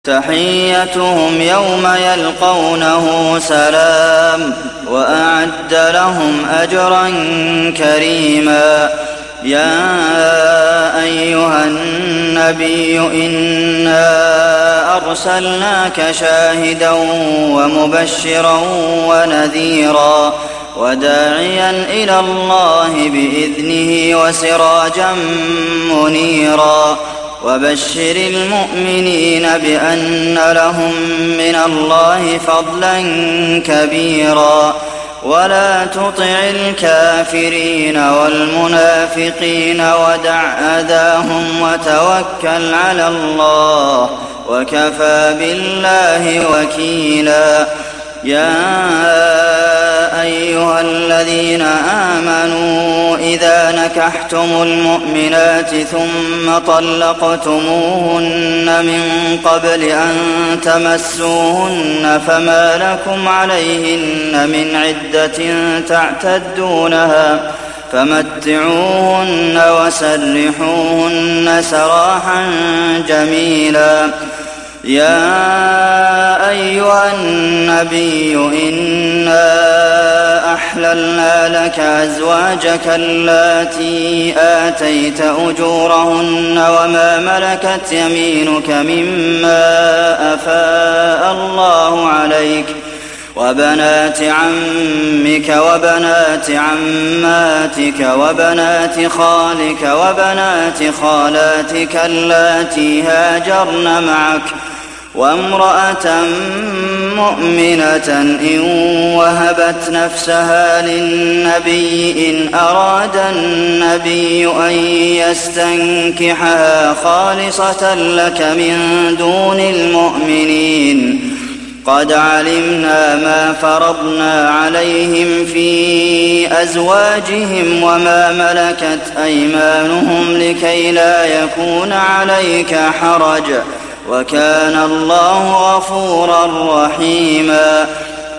تحيتهم يوم يلقونه سلام وأعد لهم أجرا كريما. يا أيها النبي إنا أرسلناك شاهدا ومبشرا ونذيرا وداعيا إلى الله بإذنه وسراجا منيرا. وبشر المؤمنين بأن لهم من الله فضلا كبيرا. ولا تطع الكافرين والمنافقين ودع أذاهم وتوكل على الله وكفى بالله وكيلا. يا أيها الذين آمنوا إذا نكحتم المؤمنات ثم طلقتموهن من قبل أن تمسوهن فما لكم عليهن من عدة تعتدونها فمتعوهن وسرحوهن سراحا جميلا. يا أيها النبي إنا أحللنا لك أزواجك اللاتي آتيت أجورهن وما ملكت يمينك مما أفاء الله عليك وبنات عمك وبنات عماتك وبنات خالك وبنات خالاتك اللاتي هاجرن معك وامرأة مؤمنة إن وهبت نفسها للنبي إن أراد النبي أن يستنكحها خالصة لك من دون المؤمنين. قد علمنا ما فرضنا عليهم في أزواجهم وما ملكت أيمانهم لكي لا يكون عليك حرج وكان الله غفورا رحيما.